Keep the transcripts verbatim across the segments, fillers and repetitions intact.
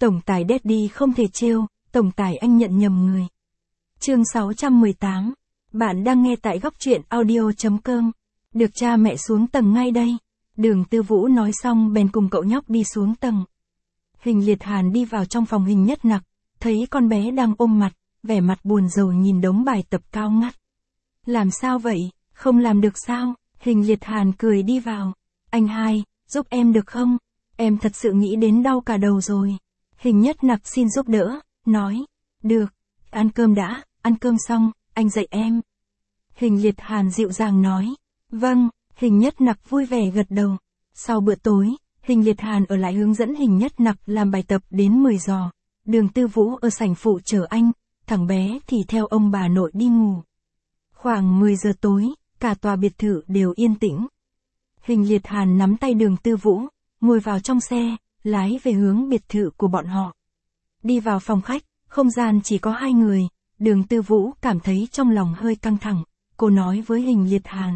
Tổng tài Daddy không thể trêu, tổng tài anh nhận nhầm người. Chương sáu trăm mười tám. Bạn đang nghe tại góc truyện audio chấm com. Được cha mẹ xuống tầng ngay đây. Đường Tư Vũ nói xong bèn cùng cậu nhóc đi xuống tầng. Hình Liệt Hàn đi vào trong phòng Hình Nhất Nặc, thấy con bé đang ôm mặt, vẻ mặt buồn rầu nhìn đống bài tập cao ngắt. Làm sao vậy, không làm được sao? Hình Liệt Hàn cười đi vào. Anh hai, giúp em được không? Em thật sự nghĩ đến đau cả đầu rồi. Hình Nhất Nặc xin giúp đỡ, nói. Được, ăn cơm đã, ăn cơm xong, anh dạy em. Hình Liệt Hàn dịu dàng nói. Vâng, Hình Nhất Nặc vui vẻ gật đầu. Sau bữa tối, Hình Liệt Hàn ở lại hướng dẫn Hình Nhất Nặc làm bài tập đến mười giờ. Đường Tư Vũ ở sảnh phụ chờ anh, thằng bé thì theo ông bà nội đi ngủ. Khoảng mười giờ tối, cả tòa biệt thự đều yên tĩnh. Hình Liệt Hàn nắm tay Đường Tư Vũ, ngồi vào trong xe, lái về hướng biệt thự của bọn họ. Đi vào phòng khách, không gian chỉ có hai người, Đường Tư Vũ cảm thấy trong lòng hơi căng thẳng, cô nói với Hình Liệt Hàn.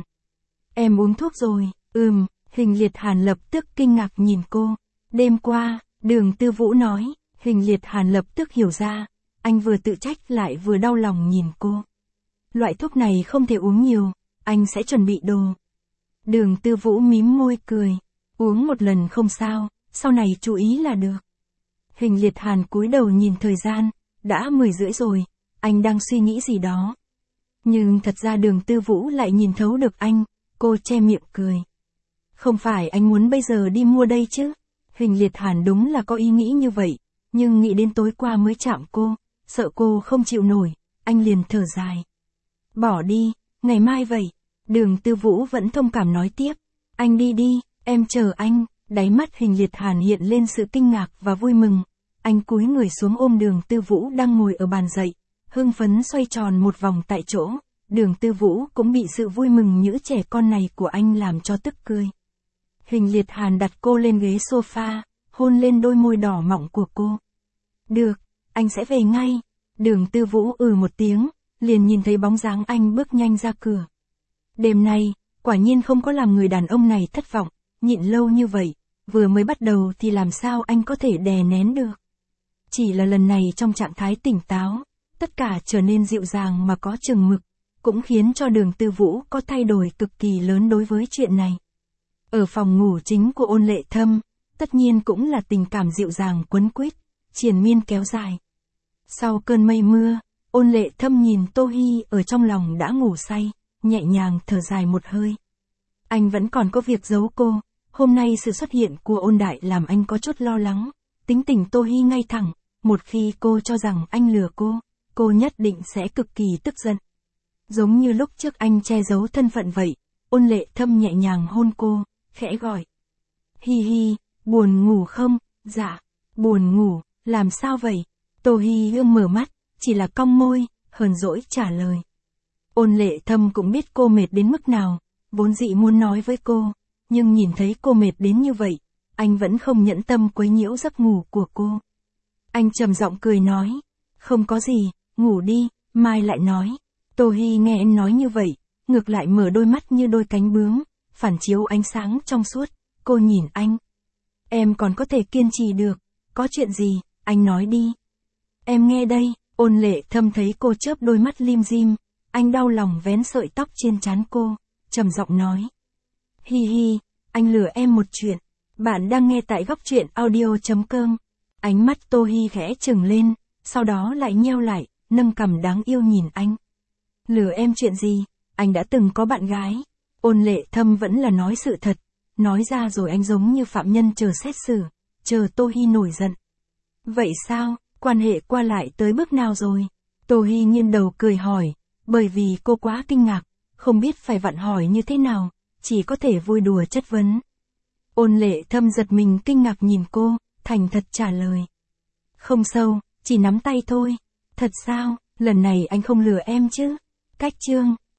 Em uống thuốc rồi, ừm, Hình Liệt Hàn lập tức kinh ngạc nhìn cô. Đêm qua, Đường Tư Vũ nói, Hình Liệt Hàn lập tức hiểu ra, anh vừa tự trách lại vừa đau lòng nhìn cô. Loại thuốc này không thể uống nhiều, anh sẽ chuẩn bị đồ. Đường Tư Vũ mím môi cười, uống một lần không sao, sau này chú ý là được. Hình Liệt Hàn cúi đầu nhìn thời gian, đã mười rưỡi rồi, anh đang suy nghĩ gì đó. Nhưng thật ra Đường Tư Vũ lại nhìn thấu được anh, cô che miệng cười. Không phải anh muốn bây giờ đi mua đây chứ? Hình Liệt Hàn đúng là có ý nghĩ như vậy, nhưng nghĩ đến tối qua mới chạm cô, sợ cô không chịu nổi, anh liền thở dài. Bỏ đi, ngày mai vậy. Đường Tư Vũ vẫn thông cảm nói tiếp. Anh đi đi, em chờ anh. Đáy mắt Hình Liệt Hàn hiện lên sự kinh ngạc và vui mừng. Anh cúi người xuống ôm Đường Tư Vũ đang ngồi ở bàn dậy, hưng phấn xoay tròn một vòng tại chỗ. Đường Tư Vũ cũng bị sự vui mừng như trẻ con này của anh làm cho tức cười. Hình Liệt Hàn đặt cô lên ghế sofa, hôn lên đôi môi đỏ mọng của cô. Được, anh sẽ về ngay. Đường Tư Vũ ừ một tiếng, liền nhìn thấy bóng dáng anh bước nhanh ra cửa. Đêm nay, quả nhiên không có làm người đàn ông này thất vọng, nhịn lâu như vậy, vừa mới bắt đầu thì làm sao anh có thể đè nén được. Chỉ là lần này trong trạng thái tỉnh táo, tất cả trở nên dịu dàng mà có chừng mực, cũng khiến cho Đường Tư Vũ có thay đổi cực kỳ lớn đối với chuyện này. Ở phòng ngủ chính của Ôn Lệ Thâm, tất nhiên cũng là tình cảm dịu dàng quấn quýt, triền miên kéo dài. Sau cơn mây mưa, Ôn Lệ Thâm nhìn Tô Hi ở trong lòng đã ngủ say, nhẹ nhàng thở dài một hơi. Anh vẫn còn có việc giấu cô, hôm nay sự xuất hiện của Ôn Đại làm anh có chút lo lắng. Tính tình Tô Hi ngay thẳng, một khi cô cho rằng anh lừa cô, cô nhất định sẽ cực kỳ tức giận. Giống như lúc trước anh che giấu thân phận vậy, Ôn Lệ Thâm nhẹ nhàng hôn cô, khẽ gọi. Hi hi, buồn ngủ không? Dạ, buồn ngủ, làm sao vậy? Tô Hi ương mở mắt, chỉ là cong môi, hờn dỗi trả lời. Ôn Lệ Thâm cũng biết cô mệt đến mức nào, vốn dĩ muốn nói với cô, nhưng nhìn thấy cô mệt đến như vậy, anh vẫn không nhẫn tâm quấy nhiễu giấc ngủ của cô. Anh trầm giọng cười nói, không có gì, ngủ đi, mai lại nói. Tô Hi nghe anh nói như vậy, ngược lại mở đôi mắt như đôi cánh bướm, phản chiếu ánh sáng trong suốt, cô nhìn anh. Em còn có thể kiên trì được, có chuyện gì, anh nói đi. Em nghe đây. Ôn Lệ Thâm thấy cô chớp đôi mắt lim dim, anh đau lòng vén sợi tóc trên trán cô, trầm giọng nói. Hi hi, anh lừa em một chuyện. Bạn đang nghe tại góc truyện audio chấm com. Ánh mắt Tô Hi khẽ trừng lên, sau đó lại nheo lại, nâng cằm đáng yêu nhìn anh. Lừa em chuyện gì, anh đã từng có bạn gái. Ôn Lệ Thâm vẫn là nói sự thật, nói ra rồi anh giống như phạm nhân chờ xét xử, chờ Tô Hi nổi giận. Vậy sao, quan hệ qua lại tới bước nào rồi? Tô Hi nghiêng đầu cười hỏi, bởi vì cô quá kinh ngạc, không biết phải vặn hỏi như thế nào, chỉ có thể vui đùa chất vấn. Ôn Lệ Thâm giật mình kinh ngạc nhìn cô, thành thật trả lời. Không sâu, chỉ nắm tay thôi. Thật sao, lần này anh không lừa em chứ? Cách chương.